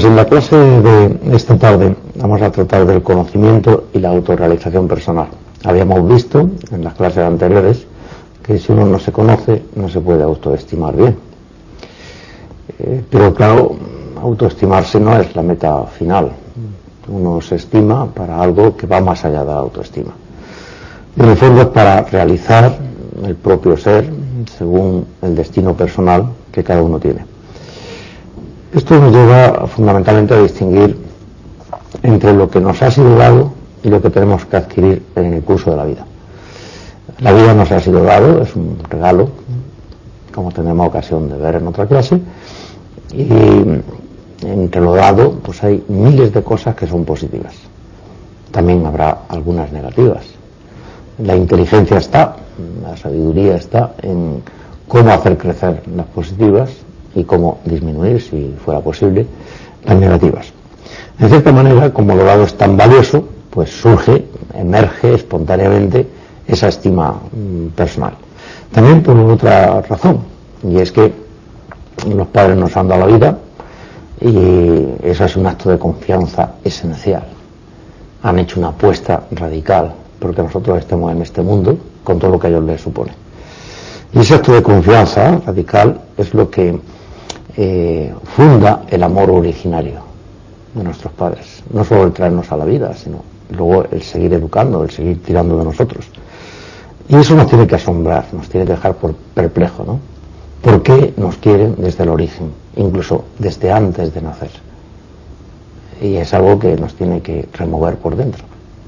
Pues en la clase de esta tarde vamos a tratar del conocimiento y la autorrealización personal. Habíamos visto en las clases anteriores que si uno no se conoce no se puede autoestimar bien. Pero claro, autoestimarse no es la meta final. Uno se estima para algo que va más allá de la autoestima. En el fondo es para realizar el propio ser según el destino personal que cada uno tiene. Esto nos lleva fundamentalmente a distinguir entre lo que nos ha sido dado y lo que tenemos que adquirir en el curso de la vida. La vida nos ha sido dado, es un regalo, como tenemos ocasión de ver en otra clase, y entre lo dado pues hay miles de cosas que son positivas. También habrá algunas negativas. La inteligencia está, la sabiduría está en cómo hacer crecer las positivas y cómo disminuir, si fuera posible, las negativas. De cierta manera, como lo dado es tan valioso, pues surge, emerge espontáneamente esa estima personal. También por otra razón, y es que los padres nos han dado la vida y eso es un acto de confianza esencial. Han hecho una apuesta radical porque nosotros estemos en este mundo con todo lo que a ellos les supone. Y ese acto de confianza radical es lo que funda el amor originario de nuestros padres. No solo el traernos a la vida, sino luego el seguir educando, el seguir tirando de nosotros. Y eso nos tiene que asombrar, nos tiene que dejar perplejo, ¿no? ¿Por qué nos quieren desde el origen, incluso desde antes de nacer? Y es algo que nos tiene que remover por dentro.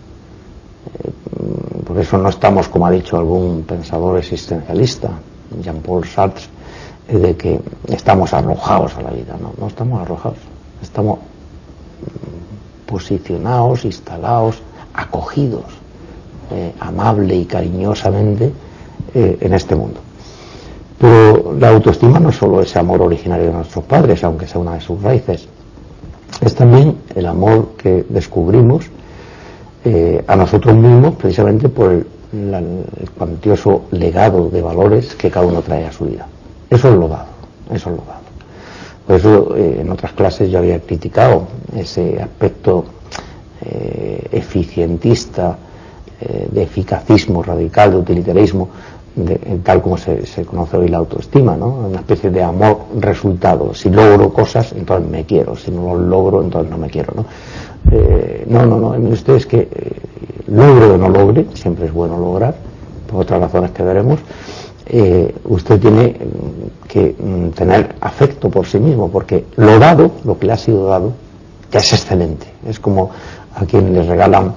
Por eso no estamos, como ha dicho algún pensador existencialista, Jean-Paul Sartre, de que estamos arrojados a la vida. No estamos arrojados, estamos posicionados, instalados, acogidos amable y cariñosamente en este mundo. Pero la autoestima no es solo ese amor originario de nuestros padres, aunque sea una de sus raíces, es también el amor que descubrimos a nosotros mismos precisamente por el cuantioso legado de valores que cada uno trae a su vida. Eso es lo dado, eso es lo dado. Por eso en otras clases yo había criticado ese aspecto eficientista, de eficacismo radical, de utilitarismo, tal como se conoce hoy la autoestima, ¿no? Una especie de amor resultado. Si logro cosas, entonces me quiero. Si no lo logro, entonces no me quiero, ¿no? No. Usted es que logre o no logre, siempre es bueno lograr, por otras razones que veremos. Usted tiene que tener afecto por sí mismo, porque lo dado, lo que le ha sido dado, ya es excelente. Es como a quien le regalan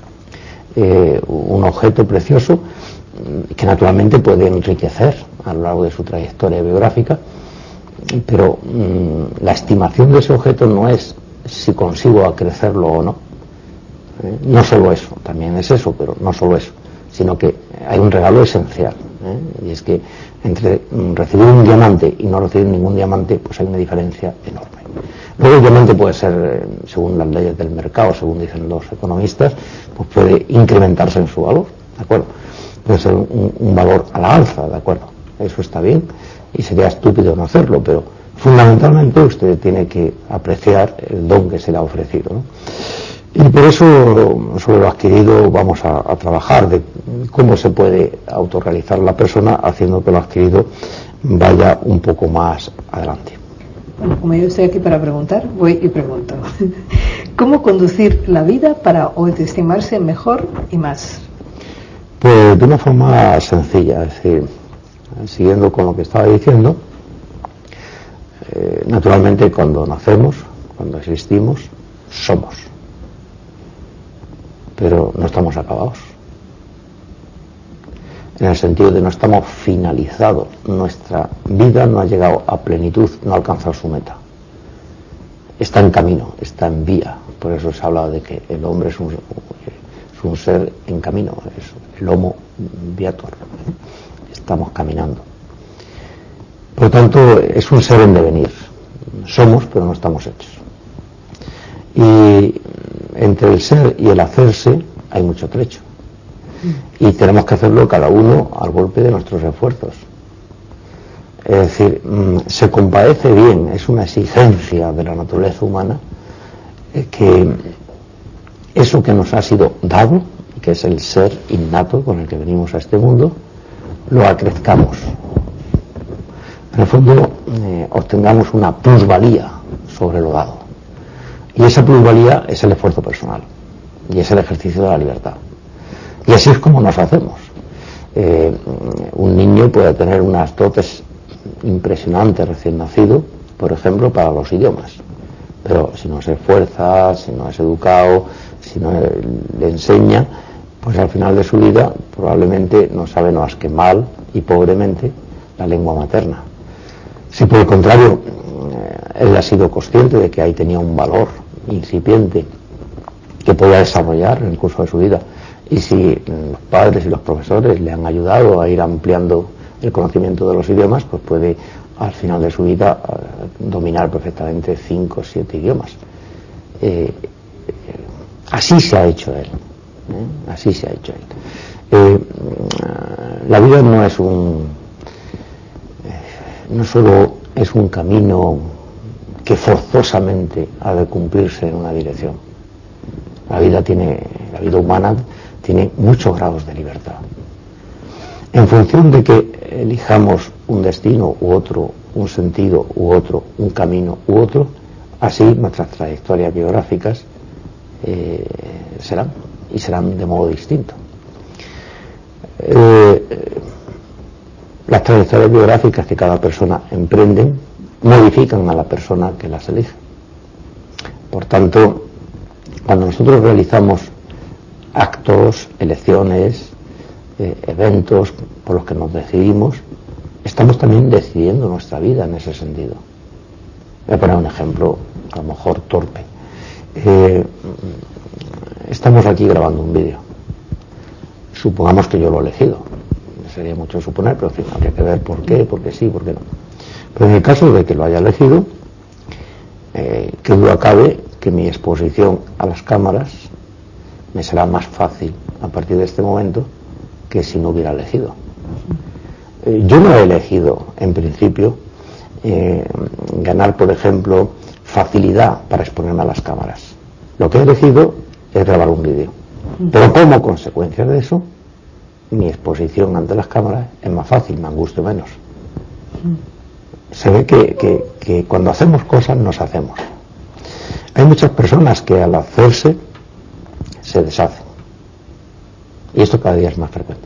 un objeto precioso que naturalmente puede enriquecer a lo largo de su trayectoria biográfica, pero la estimación de ese objeto no es si consigo acrecerlo o no. No solo eso, también es eso, pero no solo eso, sino que hay un regalo esencial, y es que entre recibir un diamante y no recibir ningún diamante, pues hay una diferencia enorme. Luego el diamante puede ser, según las leyes del mercado, según dicen los economistas, pues puede incrementarse en su valor, ¿de acuerdo? Puede ser un valor a la alza, ¿de acuerdo? Eso está bien y sería estúpido no hacerlo, pero fundamentalmente usted tiene que apreciar el don que se le ha ofrecido, ¿no? Y por eso, sobre lo adquirido, vamos a trabajar de cómo se puede autorrealizar la persona haciendo que lo adquirido vaya un poco más adelante. Bueno, como yo estoy aquí para preguntar, voy y pregunto. ¿Cómo conducir la vida para autoestimarse mejor y más? Pues de una forma sencilla, es decir, siguiendo con lo que estaba diciendo, naturalmente cuando nacemos, cuando existimos, somos. Pero no estamos acabados. En el sentido de no estamos finalizados. Nuestra vida no ha llegado a plenitud, no ha alcanzado su meta. Está en camino, está en vía. Por eso se ha hablado de que el hombre es un ser en camino, es el homo viator. Estamos caminando. Por lo tanto, es un ser en devenir. Somos, pero no estamos hechos. Y entre el ser y el hacerse hay mucho trecho. Y tenemos que hacerlo cada uno al golpe de nuestros esfuerzos. Es decir, se compadece bien, es una exigencia de la naturaleza humana que eso que nos ha sido dado, que es el ser innato con el que venimos a este mundo, lo acrezcamos. En el fondo, obtengamos una plusvalía sobre lo dado. Y esa plusvalía es el esfuerzo personal y es el ejercicio de la libertad. Y así es como nos hacemos. Un niño puede tener unas dotes impresionantes recién nacido, por ejemplo, para los idiomas, pero si no se esfuerza, si no es educado, si no le enseña, pues al final de su vida probablemente no sabe más que mal y pobremente la lengua materna. Si por el contrario él ha sido consciente de que ahí tenía un valor incipiente que podía desarrollar en el curso de su vida, y si los padres y los profesores le han ayudado a ir ampliando el conocimiento de los idiomas, pues puede al final de su vida dominar perfectamente 5 o 7 idiomas. Así se ha hecho él. Así se ha hecho él. La vida no es no solo es un camino que forzosamente ha de cumplirse en una dirección. La vida humana tiene muchos grados de libertad. En función de que elijamos un destino u otro, un sentido u otro, un camino u otro, así nuestras trayectorias biográficas serán de modo distinto. Las trayectorias biográficas que cada persona emprende modifican a la persona que las elige. Por tanto, cuando nosotros realizamos actos, elecciones, eventos por los que nos decidimos, estamos también decidiendo nuestra vida en ese sentido. Voy a poner un ejemplo, a lo mejor torpe. Estamos aquí grabando un vídeo. Supongamos que yo lo he elegido. Sería mucho suponer, pero en fin, habría que ver por qué, por qué sí, por qué no. Pero en el caso de que lo haya elegido, que duda cabe que mi exposición a las cámaras me será más fácil a partir de este momento que si no hubiera elegido. Yo no he elegido, en principio, ganar, por ejemplo, facilidad para exponerme a las cámaras. Lo que he elegido es grabar un vídeo. Pero como consecuencia de eso, mi exposición ante las cámaras es más fácil, me angustio menos. Se ve que cuando hacemos cosas nos hacemos. Hay muchas personas que al hacerse se deshacen, y esto cada día es más frecuente.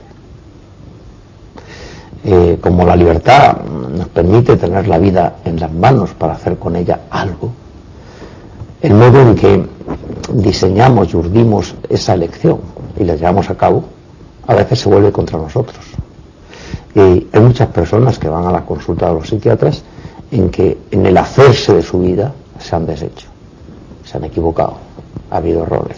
Como la libertad nos permite tener la vida en las manos para hacer con ella algo, el modo en que diseñamos y urdimos esa elección y la llevamos a cabo a veces se vuelve contra nosotros. Y hay muchas personas que van a la consulta de los psiquiatras en que en el hacerse de su vida se han deshecho, se han equivocado, ha habido errores.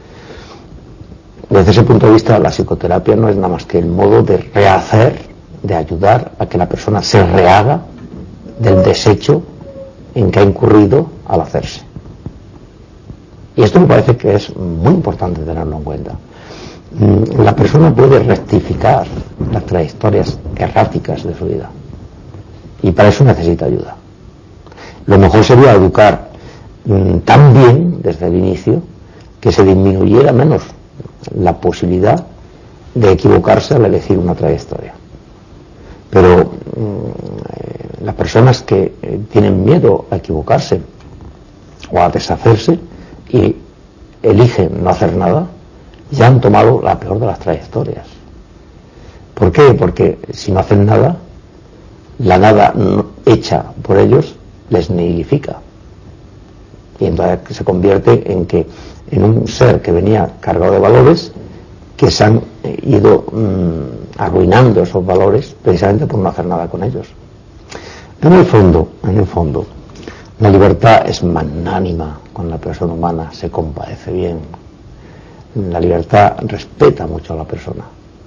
Desde ese punto de vista, la psicoterapia no es nada más que el modo de rehacer, de ayudar a que la persona se rehaga del desecho en que ha incurrido al hacerse. Y esto me parece que es muy importante tenerlo en cuenta. La persona puede rectificar las trayectorias erráticas de su vida, y para eso necesita ayuda. Lo mejor sería educar tan bien desde el inicio que se disminuyera menos la posibilidad de equivocarse al elegir una trayectoria. Pero las personas que tienen miedo a equivocarse o a deshacerse y eligen no hacer nada, ya han tomado la peor de las trayectorias. ¿Por qué? Porque si no hacen nada, la nada hecha por ellos les nihilifica, y entonces se convierte en un ser que venía cargado de valores que se han ido arruinando esos valores precisamente por no hacer nada con ellos. En el fondo, la libertad es magnánima con la persona humana, se compadece bien. La libertad respeta mucho a la persona,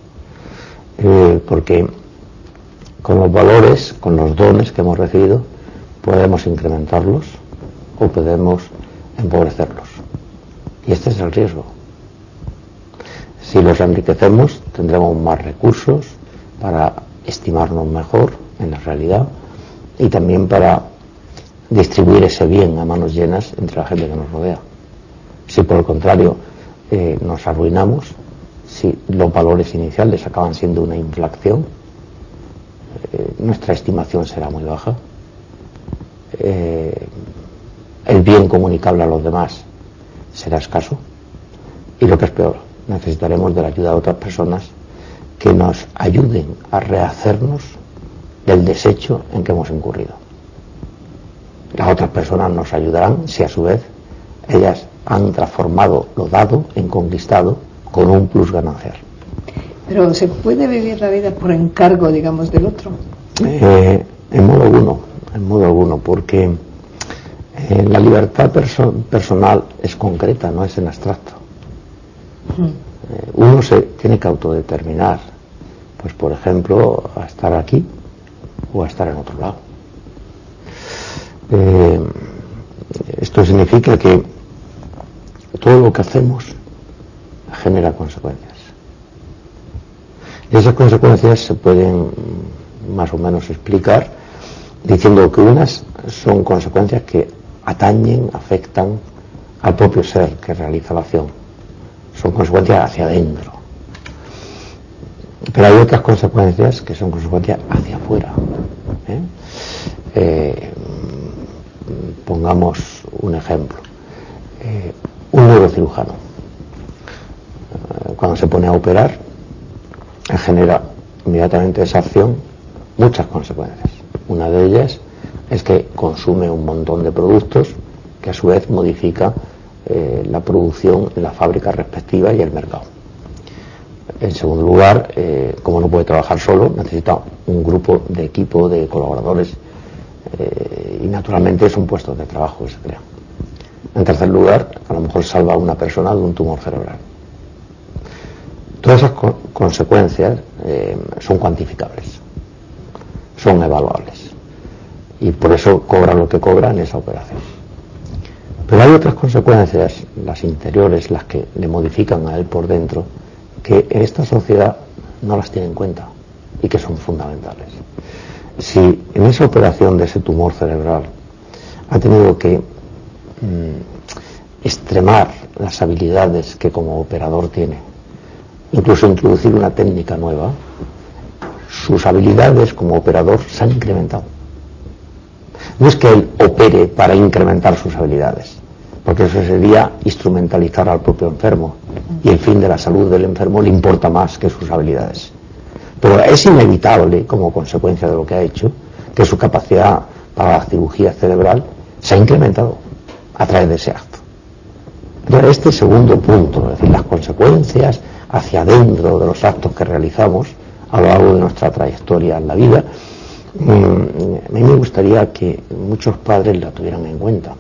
porque con los valores, con los dones que hemos recibido, podemos incrementarlos o podemos empobrecerlos. Y este es el riesgo. Si los enriquecemos, tendremos más recursos para estimarnos mejor en la realidad, y también para distribuir ese bien a manos llenas entre la gente que nos rodea. Si por el contrario nos arruinamos, si los valores iniciales acaban siendo una inflación, nuestra estimación será muy baja, el bien comunicable a los demás será escaso, y lo que es peor, necesitaremos de la ayuda de otras personas que nos ayuden a rehacernos del desecho en que hemos incurrido. Las otras personas nos ayudarán si a su vez ellas han transformado lo dado en conquistado con un plus ganancial. Pero ¿se puede vivir la vida por encargo, digamos, del otro? En modo alguno, porque la libertad personal es concreta, no es en abstracto. Uno se tiene que autodeterminar, pues por ejemplo, a estar aquí o a estar en otro lado. Esto significa que todo lo que hacemos genera consecuencias. Y esas consecuencias se pueden más o menos explicar diciendo que unas son consecuencias que atañen, afectan al propio ser que realiza la acción. Son consecuencias hacia adentro. Pero hay otras consecuencias que son consecuencias hacia afuera. Pongamos un ejemplo. Un neurocirujano, cuando se pone a operar, genera inmediatamente esa acción muchas consecuencias. Una de ellas es que consume un montón de productos que a su vez modifica la producción en la fábrica respectiva y el mercado. En segundo lugar, como no puede trabajar solo, necesita un grupo de equipo de colaboradores y naturalmente son puestos de trabajo que se crean. En tercer lugar, a lo mejor salva a una persona de un tumor cerebral. Todas esas consecuencias son cuantificables, son evaluables y por eso cobran lo que cobran en esa operación. Pero hay otras consecuencias, las interiores, las que le modifican a él por dentro, que en esta sociedad no las tiene en cuenta y que son fundamentales. Si en esa operación de ese tumor cerebral ha tenido que extremar las habilidades que como operador tiene, incluso introducir una técnica nueva, sus habilidades como operador se han incrementado. No es que él opere para incrementar sus habilidades, porque eso sería instrumentalizar al propio enfermo, y el fin de la salud del enfermo le importa más que sus habilidades. Pero es inevitable, como consecuencia de lo que ha hecho, que su capacidad para la cirugía cerebral se ha incrementado a través de ese acto. Entonces, este segundo punto, es decir, las consecuencias hacia adentro de los actos que realizamos a lo largo de nuestra trayectoria en la vida, a mí me gustaría que muchos padres la tuvieran en cuenta,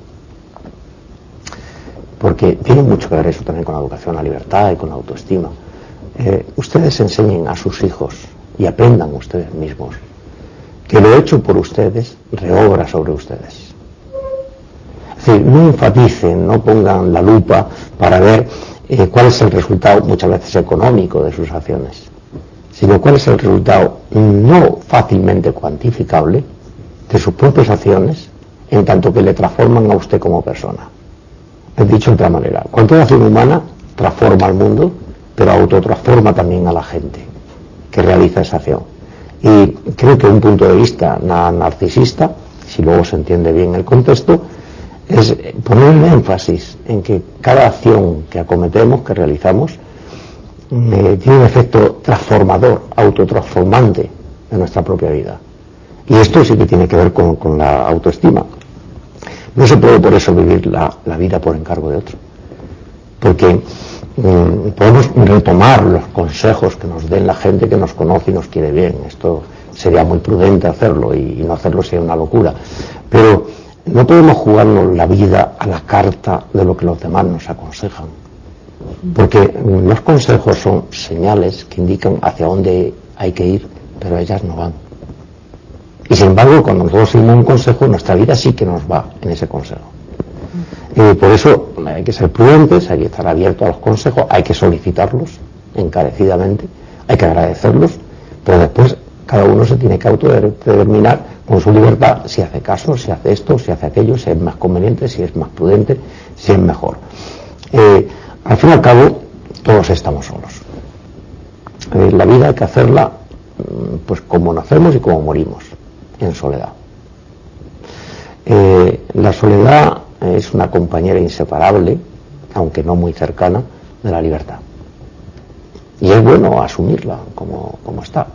porque tiene mucho que ver eso también con la educación a la libertad y con la autoestima. Ustedes enseñen a sus hijos y aprendan ustedes mismos que lo hecho por ustedes reobra sobre ustedes. Es decir, no enfaticen, no pongan la lupa para ver cuál es el resultado, muchas veces económico, de sus acciones, sino cuál es el resultado no fácilmente cuantificable de sus propias acciones, en tanto que le transforman a usted como persona. Dicho de otra manera, cualquier acción humana transforma al mundo, pero autotransforma también a la gente que realiza esa acción. Y creo que un punto de vista narcisista, si luego se entiende bien el contexto, es poner un énfasis en que cada acción que acometemos, que realizamos, tiene un efecto transformador, autotransformante en nuestra propia vida. Y esto sí que tiene que ver con la autoestima. No se puede por eso vivir la vida por encargo de otro, porque podemos retomar los consejos que nos den la gente que nos conoce y nos quiere bien. Esto sería muy prudente hacerlo, y no hacerlo sería una locura, pero no podemos jugarnos la vida a la carta de lo que los demás nos aconsejan, porque los consejos son señales que indican hacia dónde hay que ir, pero ellas no van. Y sin embargo, cuando nosotros seguimos un consejo, nuestra vida sí que nos va en ese consejo. Por eso hay que ser prudentes, hay que estar abiertos a los consejos, hay que solicitarlos encarecidamente, hay que agradecerlos, pero después cada uno se tiene que autodeterminar con su libertad, si hace caso, si hace esto, si hace aquello, si es más conveniente, si es más prudente, si es mejor. Al fin y al cabo, todos estamos solos. La vida hay que hacerla pues como nacemos y como morimos, en soledad. La soledad es una compañera inseparable, aunque no muy cercana, de la libertad. Y es bueno asumirla como está.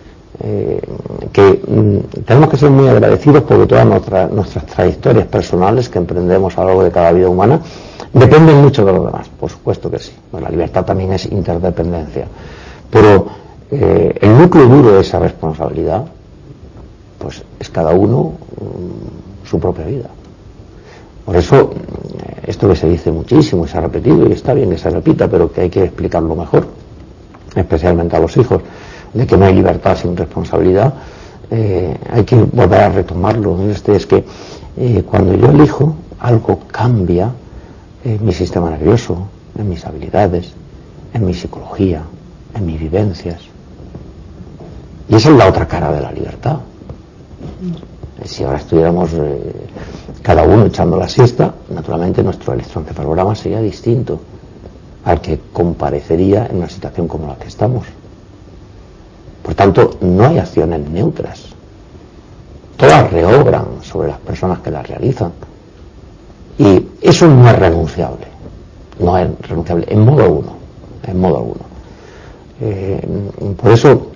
Tenemos que ser muy agradecidos porque todas nuestras trayectorias personales que emprendemos a lo largo de cada vida humana dependen mucho de los demás, por supuesto que sí. Bueno, la libertad también es interdependencia, pero el núcleo duro de esa responsabilidad pues es cada uno su propia vida. Por eso esto que se dice muchísimo y se ha repetido, y está bien que se repita, pero que hay que explicarlo mejor, especialmente a los hijos, de que no hay libertad sin responsabilidad. Hay que volver a retomarlo. Es que cuando yo elijo, algo cambia en mi sistema nervioso, en mis habilidades, en mi psicología, en mis vivencias. Y esa es la otra cara de la libertad. Si ahora estuviéramos cada uno echando la siesta, naturalmente nuestro electroencefalograma sería distinto al que comparecería en una situación como la que estamos. Por tanto, no hay acciones neutras. Todas reobran sobre las personas que las realizan. Y eso no es renunciable. No es renunciable en modo alguno. En modo alguno. Por eso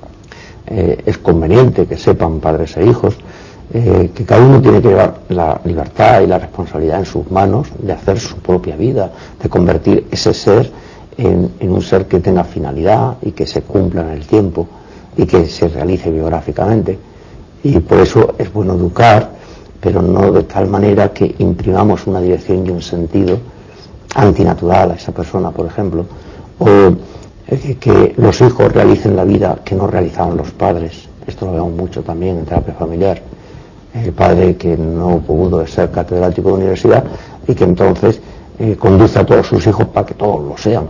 es conveniente que sepan padres e hijos que cada uno tiene que llevar la libertad y la responsabilidad en sus manos de hacer su propia vida, de convertir ese ser en un ser que tenga finalidad y que se cumpla en el tiempo y que se realice biográficamente. Y por eso es bueno educar, pero no de tal manera que imprimamos una dirección y un sentido antinatural a esa persona, por ejemplo, o que los hijos realicen la vida que no realizaban los padres. Esto lo vemos mucho también en terapia familiar. El padre que no pudo ser catedrático de universidad y que entonces conduce a todos sus hijos para que todos lo sean.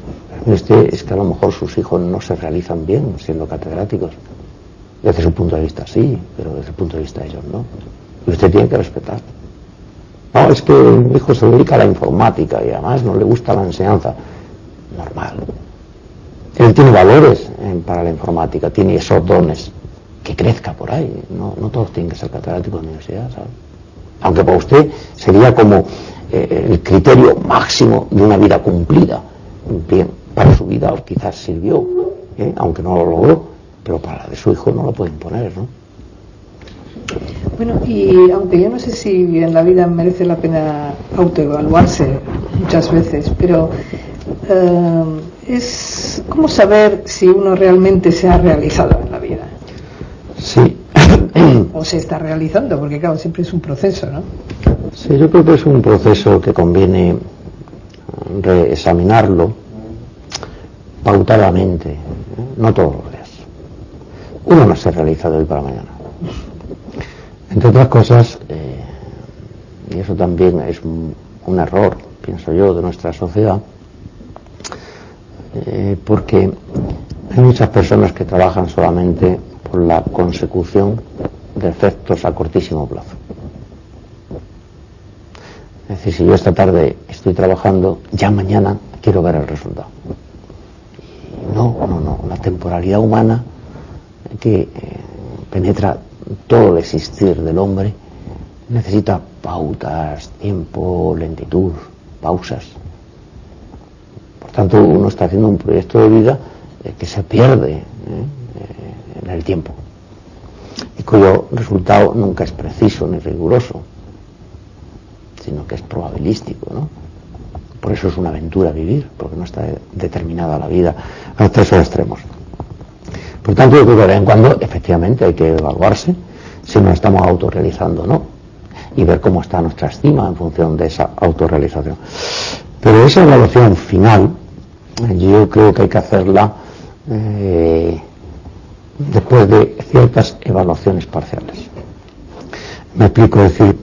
Es que a lo mejor sus hijos no se realizan bien siendo catedráticos. Desde su punto de vista sí, pero desde el punto de vista de ellos no. Y usted tiene que respetar. No, es que mi hijo se dedica a la informática y además no le gusta la enseñanza. Normal. Él tiene valores para la informática, tiene esos dones. Que crezca por ahí. No todos tienen que ser catedráticos de universidad, ¿sabes? Aunque para usted sería como el criterio máximo de una vida cumplida. Bien, para su vida quizás sirvió, aunque no lo logró, pero para la de su hijo no lo puede imponer, ¿no? Bueno, y aunque yo no sé si en la vida merece la pena autoevaluarse muchas veces, pero es como saber si uno realmente se ha realizado en la vida. Sí. O se está realizando, porque claro, siempre es un proceso, ¿no? Sí, yo creo que es un proceso que conviene reexaminarlo pautadamente, no todos los días. Uno no se realiza de hoy para mañana. Entre otras cosas, y eso también es un error, pienso yo, de nuestra sociedad, porque hay muchas personas que trabajan solamente por la consecución de efectos a cortísimo plazo. Es decir, si yo esta tarde estoy trabajando, ya mañana quiero ver el resultado. No. La temporalidad humana que penetra todo el existir del hombre necesita pautas, tiempo, lentitud, pausas. Por tanto, uno está haciendo un proyecto de vida que se pierde en el tiempo y cuyo resultado nunca es preciso ni riguroso, sino que es probabilístico, ¿no? Por eso es una aventura vivir, porque no está determinada la vida hasta esos extremos. Por tanto, yo creo que de vez en cuando efectivamente hay que evaluarse si nos estamos autorrealizando o no, y ver cómo está nuestra estima en función de esa autorrealización. Pero esa evaluación final yo creo que hay que hacerla después de ciertas evaluaciones parciales. Me explico, es decir,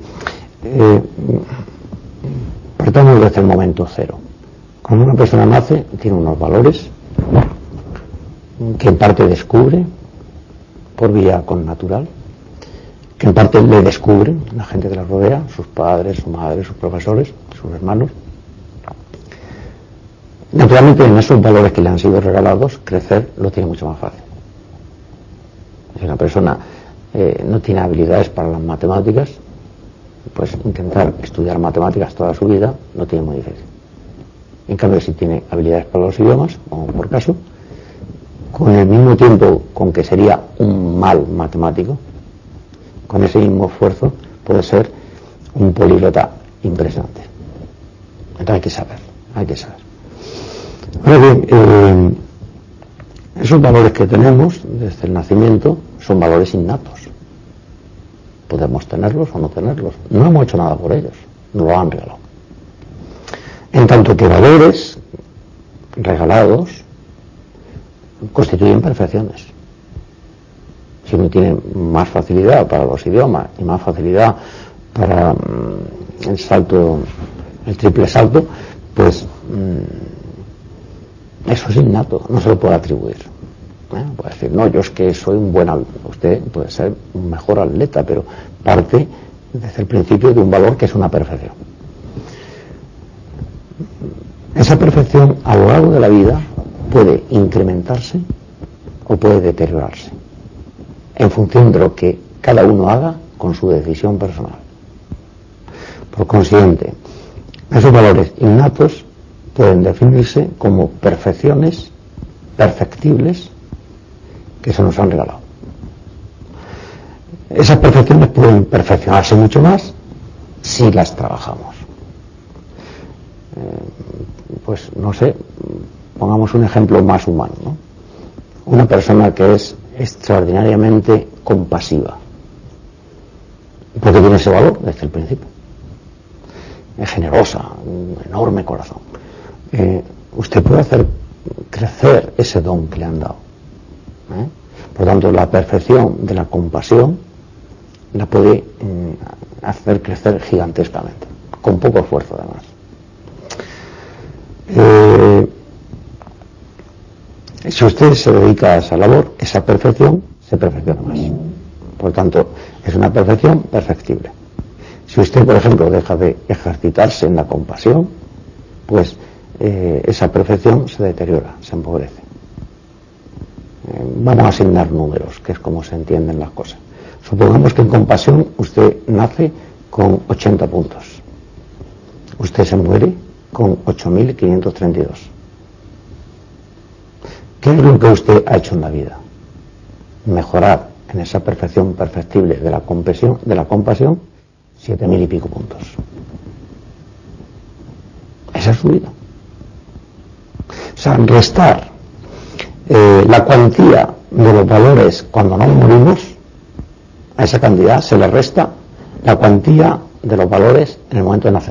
partamos desde el momento cero. Cuando una persona nace, tiene unos valores que en parte descubre por vía connatural, que en parte le descubren la gente que la rodea, sus padres, su madre, sus profesores, sus hermanos. Naturalmente, en esos valores que le han sido regalados, crecer lo tiene mucho más fácil. Si una persona no tiene habilidades para las matemáticas, pues intentar estudiar matemáticas toda su vida lo tiene muy difícil. En cambio, si tiene habilidades para los idiomas, como por caso, con el mismo tiempo con que sería un mal matemático, con ese mismo esfuerzo puede ser un políglota impresionante. Entonces hay que saber. Ahora bien, esos valores que tenemos desde el nacimiento son valores innatos. Podemos tenerlos o no tenerlos. No hemos hecho nada por ellos, nos lo han regalado. En tanto que valores regalados constituyen perfecciones. Si uno tiene más facilidad para los idiomas y más facilidad para el triple salto, pues eso es innato, no se lo puede atribuir. Puede decir, no, yo es que soy un buen atleta. Usted puede ser un mejor atleta, pero parte desde el principio de un valor que es una perfección. Esa perfección a lo largo de la vida puede incrementarse o puede deteriorarse en función de lo que cada uno haga con su decisión personal. Por consiguiente, esos valores innatos pueden definirse como perfecciones perfectibles que se nos han regalado. Esas perfecciones pueden perfeccionarse mucho más si las trabajamos. Pues no sé, pongamos un ejemplo más humano, ¿no? Una persona que es extraordinariamente compasiva, porque tiene ese valor desde el principio, es generosa, un enorme corazón. Usted puede hacer crecer ese don que le han dado. Por lo tanto, la perfección de la compasión la puede hacer crecer gigantescamente, con poco esfuerzo además. Si usted se dedica a esa labor, esa perfección se perfecciona más. Por tanto, es una perfección perfectible. Si usted, por ejemplo, deja de ejercitarse en la compasión, pues esa perfección se deteriora, se empobrece. Vamos a asignar números, que es como se entienden las cosas. Supongamos que en compasión usted nace con 80 puntos. Usted se muere con 8.532. ¿Qué es lo que usted ha hecho en la vida? Mejorar en esa perfección perfectible de la compasión 7.000 y pico puntos. Esa es su vida. O sea, restar la cuantía de los valores cuando nos morimos, a esa cantidad se le resta la cuantía de los valores en el momento de nacer.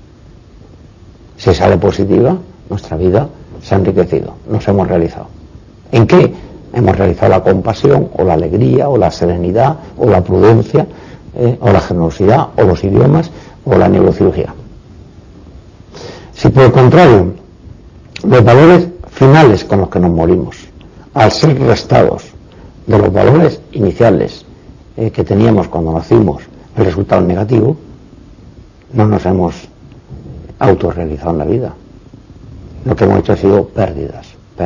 Si sale positiva, nuestra vida se ha enriquecido, nos hemos realizado. ¿En qué? Hemos realizado la compasión, o la alegría, o la serenidad, o la prudencia, o la generosidad, o los idiomas, o la neurocirugía. Si por el contrario, los valores finales con los que nos morimos, al ser restados de los valores iniciales que teníamos cuando nacimos, el resultado negativo, no nos hemos autorrealizado en la vida. Lo que hemos hecho ha sido pérdidas.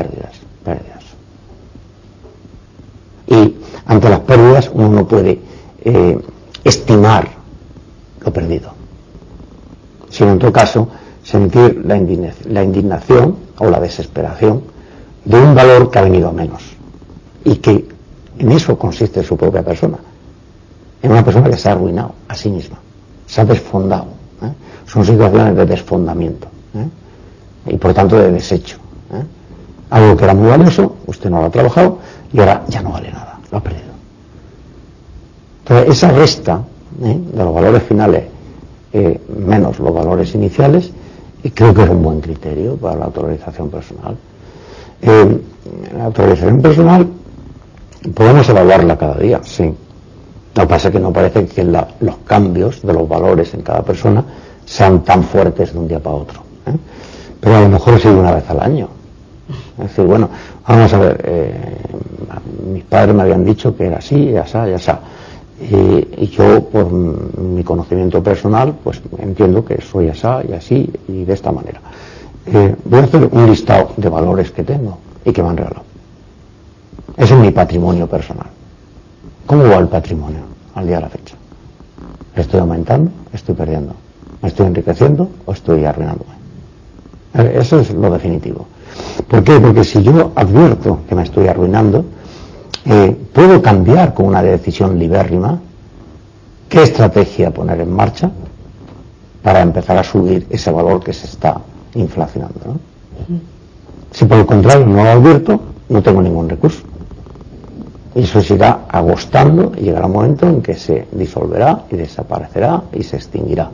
Y ante las pérdidas uno no puede estimar lo perdido, sino en todo caso sentir la indignación o la desesperación de un valor que ha venido a menos, y que en eso consiste su propia persona, en una persona que se ha arruinado a sí misma, se ha desfondado. Son situaciones de desfondamiento y por tanto de desecho. Algo que era muy valioso, usted no lo ha trabajado y ahora ya no vale nada, lo ha perdido. Entonces esa resta de los valores finales menos los valores iniciales, creo que es un buen criterio para la autorrealización personal. La autorrealización personal podemos evaluarla cada día, sí. Lo que pasa es que no parece que los cambios de los valores en cada persona sean tan fuertes de un día para otro. Pero a lo mejor sí una vez al año. Es decir, bueno, vamos a ver, mis padres me habían dicho que era así, y asá, y asá. Y yo, por mi conocimiento personal, pues entiendo que soy así y así y de esta manera. Voy a hacer un listado de valores que tengo y que me han regalado. Ese es mi patrimonio personal. ¿Cómo va el patrimonio al día de la fecha? ¿Estoy aumentando? ¿Estoy perdiendo? ¿Me estoy enriqueciendo o estoy arruinándome? Eso es lo definitivo. ¿Por qué? Porque si yo advierto que me estoy arruinando, puedo cambiar con una decisión libérrima qué estrategia poner en marcha para empezar a subir ese valor que se está inflacionando, ¿no? Si por el contrario no lo advierto, no tengo ningún recurso. Y eso se irá agostando y llegará un momento en que se disolverá y desaparecerá y se extinguirá.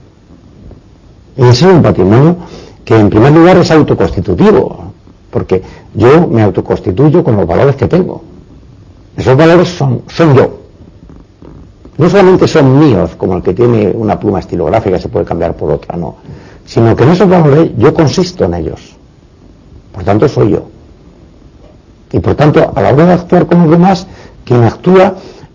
Y ese es un patrimonio que en primer lugar es autoconstitutivo, porque yo me autoconstituyo con los valores que tengo. Esos valores son yo. No solamente son míos, como el que tiene una pluma estilográfica y se puede cambiar por otra, no. Sino que en esos valores yo consisto en ellos. Por tanto, soy yo. Y por tanto, a la hora de actuar con los demás, quien actúa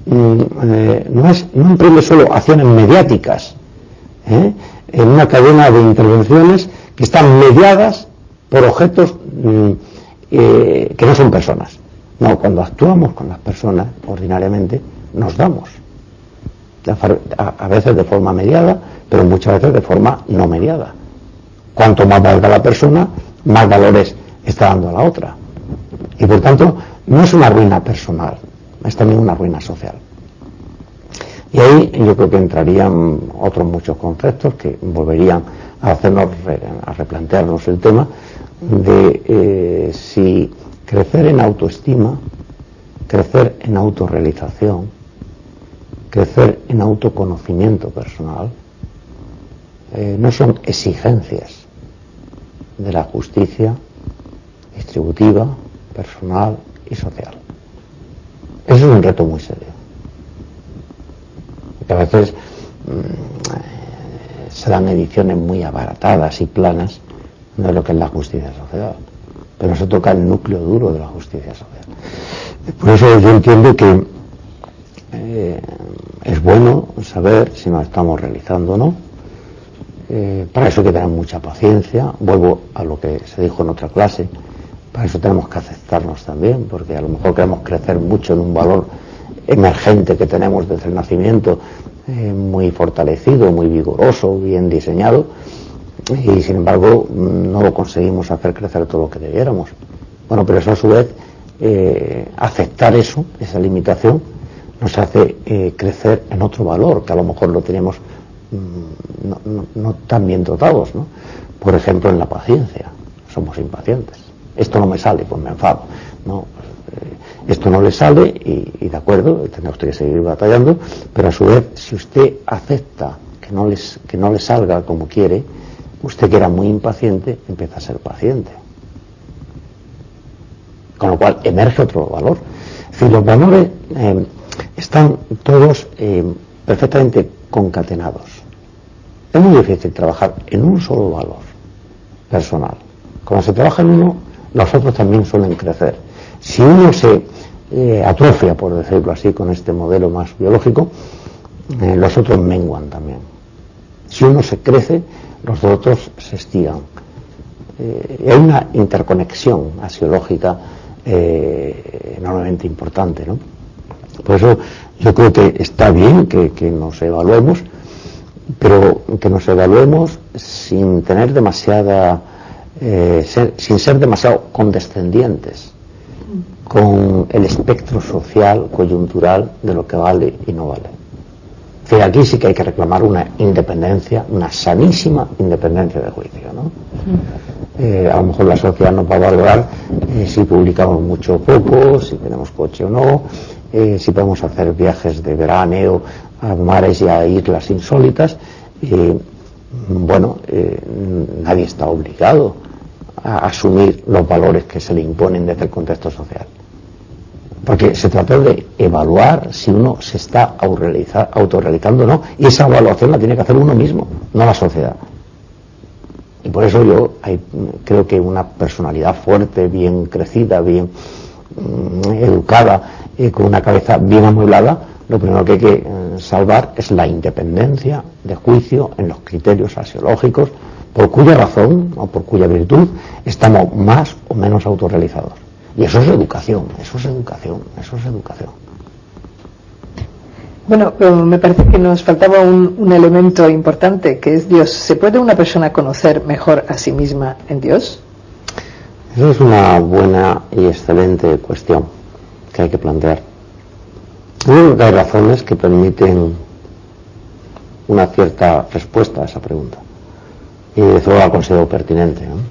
no emprende solo acciones mediáticas, en una cadena de intervenciones que están mediadas por objetos que no son personas. No, cuando actuamos con las personas, ordinariamente, nos damos. A veces de forma mediada, pero muchas veces de forma no mediada. Cuanto más valga la persona, más valores está dando a la otra. Y por tanto, no es una ruina personal, es también una ruina social. Y ahí yo creo que entrarían otros muchos conceptos que volverían a hacernos a replantearnos el tema de si crecer en autoestima, crecer en autorrealización, crecer en autoconocimiento personal, no son exigencias de la justicia distributiva, personal y social. Eso es un reto muy serio. Porque a veces se dan ediciones muy abaratadas y planas de lo que es la justicia social, pero se toca el núcleo duro de la justicia social. Por eso yo entiendo que es bueno saber si nos estamos realizando o no. Para eso hay que tener mucha paciencia. Vuelvo a lo que se dijo en otra clase. Para eso tenemos que aceptarnos también, porque a lo mejor queremos crecer mucho en un valor emergente que tenemos desde el nacimiento, muy fortalecido, muy vigoroso, bien diseñado, y sin embargo no lo conseguimos hacer crecer todo lo que debiéramos. Bueno, pero eso a su vez, aceptar eso, esa limitación, nos hace crecer en otro valor, que a lo mejor lo tenemos no tan bien dotados, ¿no? Por ejemplo, en la paciencia. Somos impacientes. Esto no me sale, pues me enfado. No, esto no le sale y de acuerdo, tendrá usted que seguir batallando, pero a su vez, si usted acepta que no le salga como quiere, usted que era muy impaciente, empieza a ser paciente. Con lo cual emerge otro valor. Es decir, los valores están todos perfectamente concatenados. Es muy difícil trabajar en un solo valor personal. Cuando se trabaja en uno, los otros también suelen crecer. Si uno se atrofia, por decirlo así, con este modelo más biológico, los otros menguan también. Si uno se crece, los otros se estiran. Hay una interconexión axiológica enormemente importante, ¿no? Por eso yo creo que está bien que nos evaluemos, pero que nos evaluemos sin tener demasiada sin ser demasiado condescendientes con el espectro social, coyuntural de lo que vale y no vale. Es decir, aquí sí que hay que reclamar una independencia, una sanísima independencia de juicio, ¿no? A lo mejor la sociedad nos va a valorar si publicamos mucho o poco, si tenemos coche o no, si podemos hacer viajes de veraneo a mares y a islas insólitas. Bueno, nadie está obligado a asumir los valores que se le imponen desde el contexto social, porque se trata de evaluar si uno se está autorrealizando o no, y esa evaluación la tiene que hacer uno mismo, no la sociedad. Y por eso yo creo que una personalidad fuerte, bien crecida, bien educada, con una cabeza bien amueblada, lo primero que hay que salvar es la independencia de juicio en los criterios axiológicos por cuya razón o por cuya virtud estamos más o menos autorrealizados. Y eso es educación, eso es educación, eso es educación. Bueno, me parece que nos faltaba un elemento importante, que es Dios. ¿Se puede una persona conocer mejor a sí misma en Dios? Esa es una buena y excelente cuestión que hay que plantear. Yo creo que hay razones que permiten una cierta respuesta a esa pregunta. Y eso la considero pertinente, ¿no?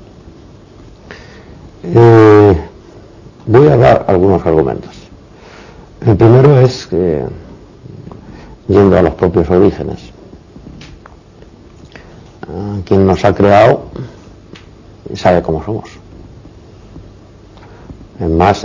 Voy a dar algunos argumentos. El primero es que, yendo a los propios orígenes, quien nos ha creado sabe cómo somos. Es más,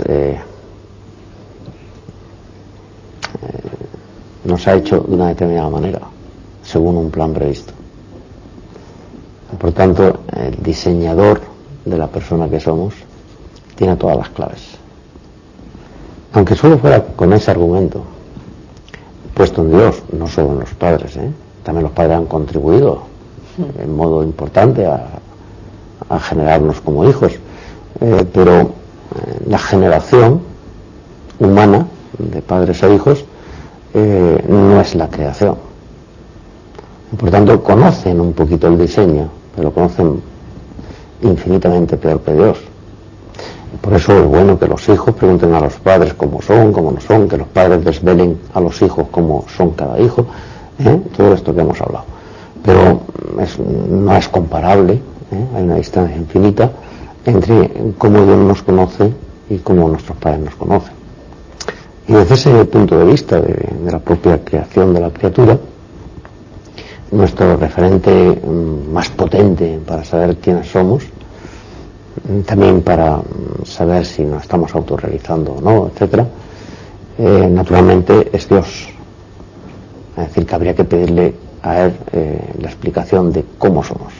nos ha hecho de una determinada manera, según un plan previsto. Por tanto, el diseñador de la persona que somos tiene todas las claves. Aunque solo fuera con ese argumento puesto en Dios, no solo en los padres, también los padres han contribuido en modo importante a generarnos como hijos, pero la generación humana de padres e hijos no es la creación. Por tanto, conocen un poquito el diseño, pero lo conocen infinitamente peor que Dios. Por eso es bueno que los hijos pregunten a los padres cómo son, cómo no son, que los padres desvelen a los hijos cómo son cada hijo, todo esto que hemos hablado. Pero no es comparable, hay una distancia infinita entre cómo Dios nos conoce y cómo nuestros padres nos conocen. Y desde ese punto de vista de la propia creación de la criatura, nuestro referente más potente para saber quiénes somos, también para saber si nos estamos autorrealizando o no, etcétera, naturalmente es Dios. Es decir, que habría que pedirle a Él la explicación de cómo somos.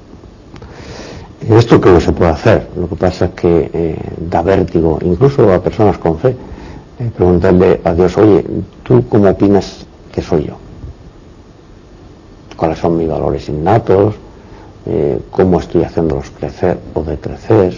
Y esto creo que se puede hacer. Lo que pasa es que da vértigo, incluso a personas con fe, preguntarle a Dios: oye, ¿tú cómo opinas que soy yo? ¿Cuáles son mis valores innatos? ¿Cómo estoy haciéndolos crecer o decrecer?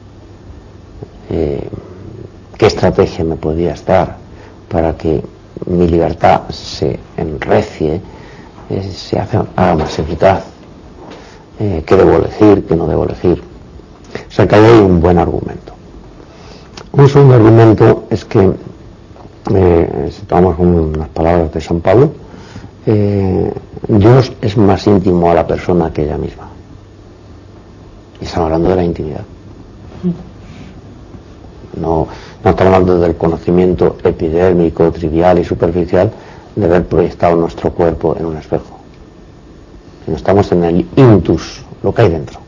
¿Qué estrategia me podrías dar para que mi libertad se enrecie, se haga más eficaz? ¿Qué debo elegir? ¿Qué no debo elegir? O sea que ahí hay un buen argumento. Un segundo argumento es que, si tomamos unas palabras de San Pablo, Dios es más íntimo a la persona que ella misma. Y estamos hablando de la intimidad. No estamos hablando del conocimiento epidérmico, trivial y superficial de haber proyectado nuestro cuerpo en un espejo. Sino estamos en el intus, lo que hay dentro.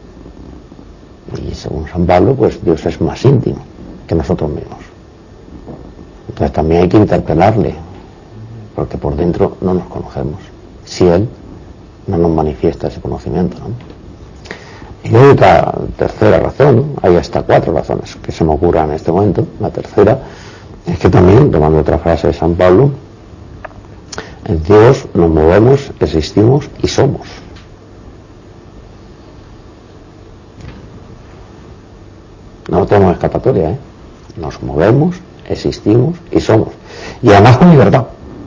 Y según San Pablo, pues Dios es más íntimo que nosotros mismos. Entonces también hay que interpelarle, porque por dentro no nos conocemos, si Él no nos manifiesta ese conocimiento, ¿no? Y hay otra tercera razón, hay hasta 4 razones que se me ocurran en este momento. La tercera es que también, tomando otra frase de San Pablo, en Dios nos movemos, existimos y somos. No tenemos escapatoria, Nos movemos, existimos y somos. Y además con libertad.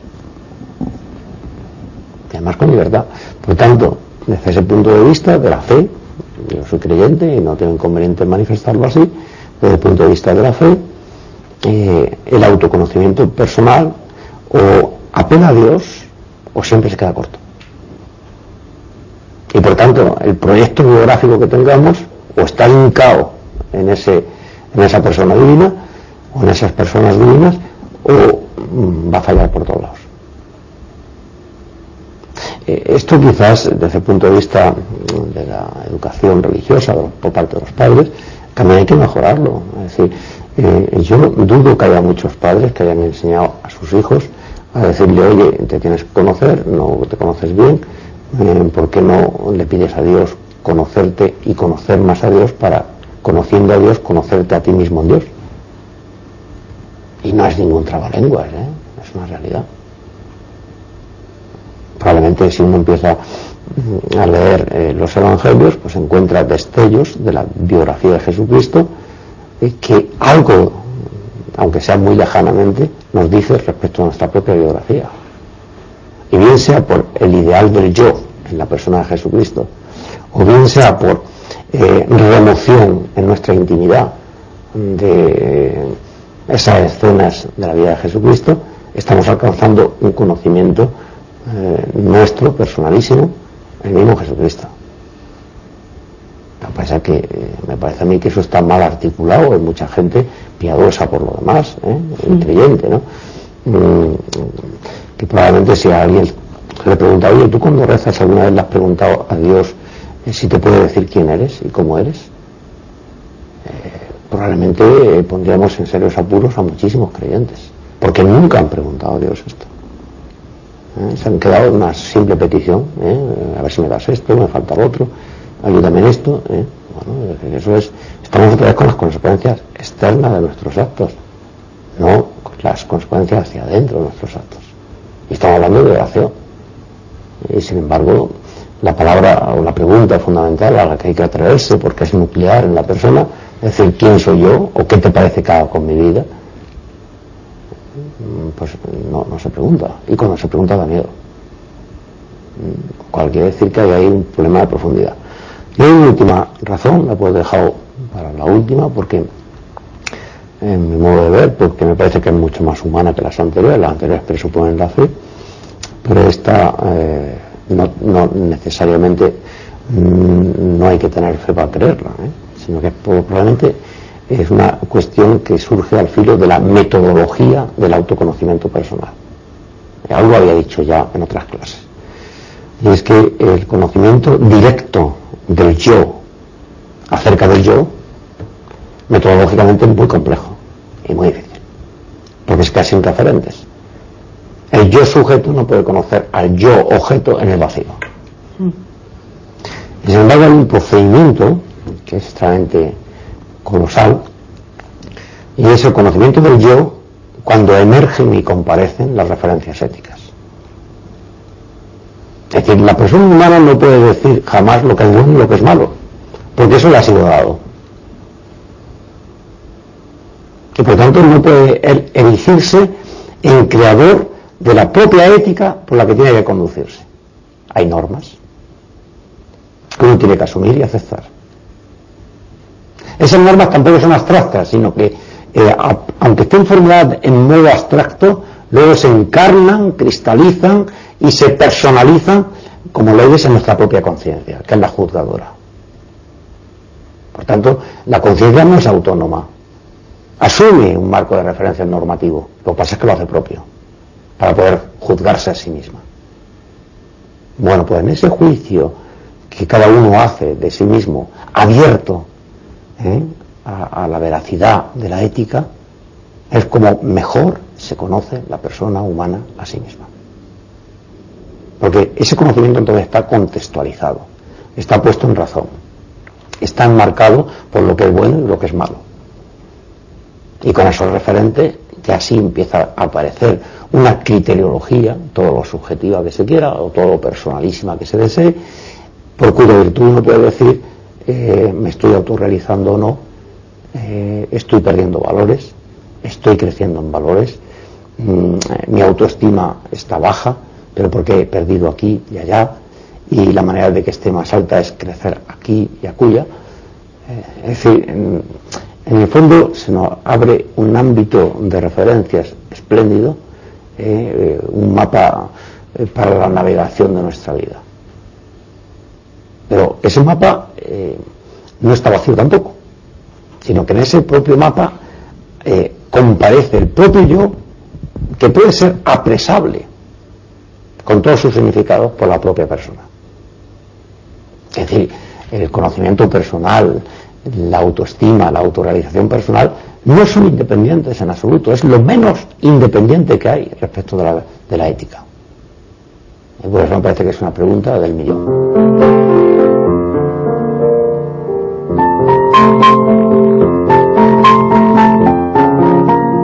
Por tanto, desde ese punto de vista de la fe, yo soy creyente y no tengo inconveniente en manifestarlo así, desde el punto de vista de la fe, el autoconocimiento personal o apela a Dios o siempre se queda corto. Y por tanto, el proyecto biográfico que tengamos o está hincado en esa persona divina o en esas personas divinas, o va a fallar por todos lados. Esto quizás desde el punto de vista de la educación religiosa por parte de los padres también hay que mejorarlo. Es decir, yo dudo que haya muchos padres que hayan enseñado a sus hijos a decirle: oye, te tienes que conocer, no te conoces bien, ¿por qué no le pides a Dios conocerte y conocer más a Dios para, conociendo a Dios, conocerte a ti mismo en Dios? Y no es ningún trabalenguas, es es una realidad. Probablemente si uno empieza a leer los evangelios, pues encuentra destellos de la biografía de Jesucristo que algo, aunque sea muy lejanamente, nos dice respecto a nuestra propia biografía. Y bien sea por el ideal del yo en la persona de Jesucristo, o bien sea por remoción en nuestra intimidad de esas escenas de la vida de Jesucristo, estamos alcanzando un conocimiento nuestro, personalísimo, el mismo Jesucristo. Lo que pasa es que me parece a mí que eso está mal articulado. Hay mucha gente piadosa por lo demás, creyente, ¿no? Que probablemente si a alguien le pregunta, oye, ¿tú cuando rezas alguna vez le has preguntado a Dios si te puede decir quién eres y cómo eres? Probablemente pondríamos en serios apuros a muchísimos creyentes, porque nunca han preguntado a Dios esto. Se han quedado en una simple petición, a ver si me das esto, me falta lo otro, ayúdame en esto. Bueno, eso es, estamos otra vez con las consecuencias externas de nuestros actos, no las consecuencias hacia adentro de nuestros actos. Y estamos hablando de oración. Y sin embargo, la palabra o la pregunta fundamental a la que hay que atreverse, porque es nuclear en la persona, es decir, ¿quién soy yo? ¿O qué te parece que hago con mi vida? Pues no se pregunta. Y cuando se pregunta da miedo. Cual quiere decir que hay ahí un problema de profundidad. Y hay una última razón, la puedo dejar para la última, porque en mi modo de ver, porque me parece que es mucho más humana que las anteriores presuponen la fe, pero esta no necesariamente no hay que tener fe para creerla, sino que probablemente es una cuestión que surge al filo de la metodología del autoconocimiento personal. Algo había dicho ya en otras clases, y es que el conocimiento directo del yo acerca del yo metodológicamente es muy complejo y muy difícil, porque es casi sin referentes. El yo sujeto no puede conocer al yo objeto en el vacío. Y sin embargo hay un procedimiento que es extremadamente colosal, y es el conocimiento del yo cuando emergen y comparecen las referencias éticas. Es decir, la persona humana no puede decir jamás lo que es bueno y lo que es malo, porque eso le ha sido dado. Y por tanto no puede erigirse en creador de la propia ética por la que tiene que conducirse. Hay normas que uno tiene que asumir y aceptar. Esas normas tampoco son abstractas, sino que aunque estén formuladas en modo abstracto, luego se encarnan, cristalizan y se personalizan como leyes en nuestra propia conciencia, que es la juzgadora. Por tanto, la conciencia no es autónoma, asume un marco de referencia normativo, lo que pasa es que lo hace propio para poder juzgarse a sí misma. Bueno, pues en ese juicio que cada uno hace de sí mismo, abierto a la veracidad de la ética, es como mejor se conoce la persona humana a sí misma. Porque ese conocimiento entonces está contextualizado, está puesto en razón, está enmarcado por lo que es bueno y lo que es malo. Y con esos referentes ya así empieza a aparecer una criteriología, todo lo subjetiva que se quiera o todo lo personalísima que se desee, por cuya virtud uno puede decir me estoy autorrealizando o no, estoy perdiendo valores, estoy creciendo en valores, mi autoestima está baja, pero porque he perdido aquí y allá, y la manera de que esté más alta es crecer aquí y aculla. Es decir, en el fondo se nos abre un ámbito de referencias espléndido, un mapa para la navegación de nuestra vida. Pero ese mapa no está vacío tampoco, sino que en ese propio mapa comparece el propio yo, que puede ser apresable con todos sus significados por la propia persona. Es decir, el conocimiento personal, la autoestima, la autorrealización personal no son independientes en absoluto, es lo menos independiente que hay respecto de la ética. Y por eso me parece que es una pregunta del millón.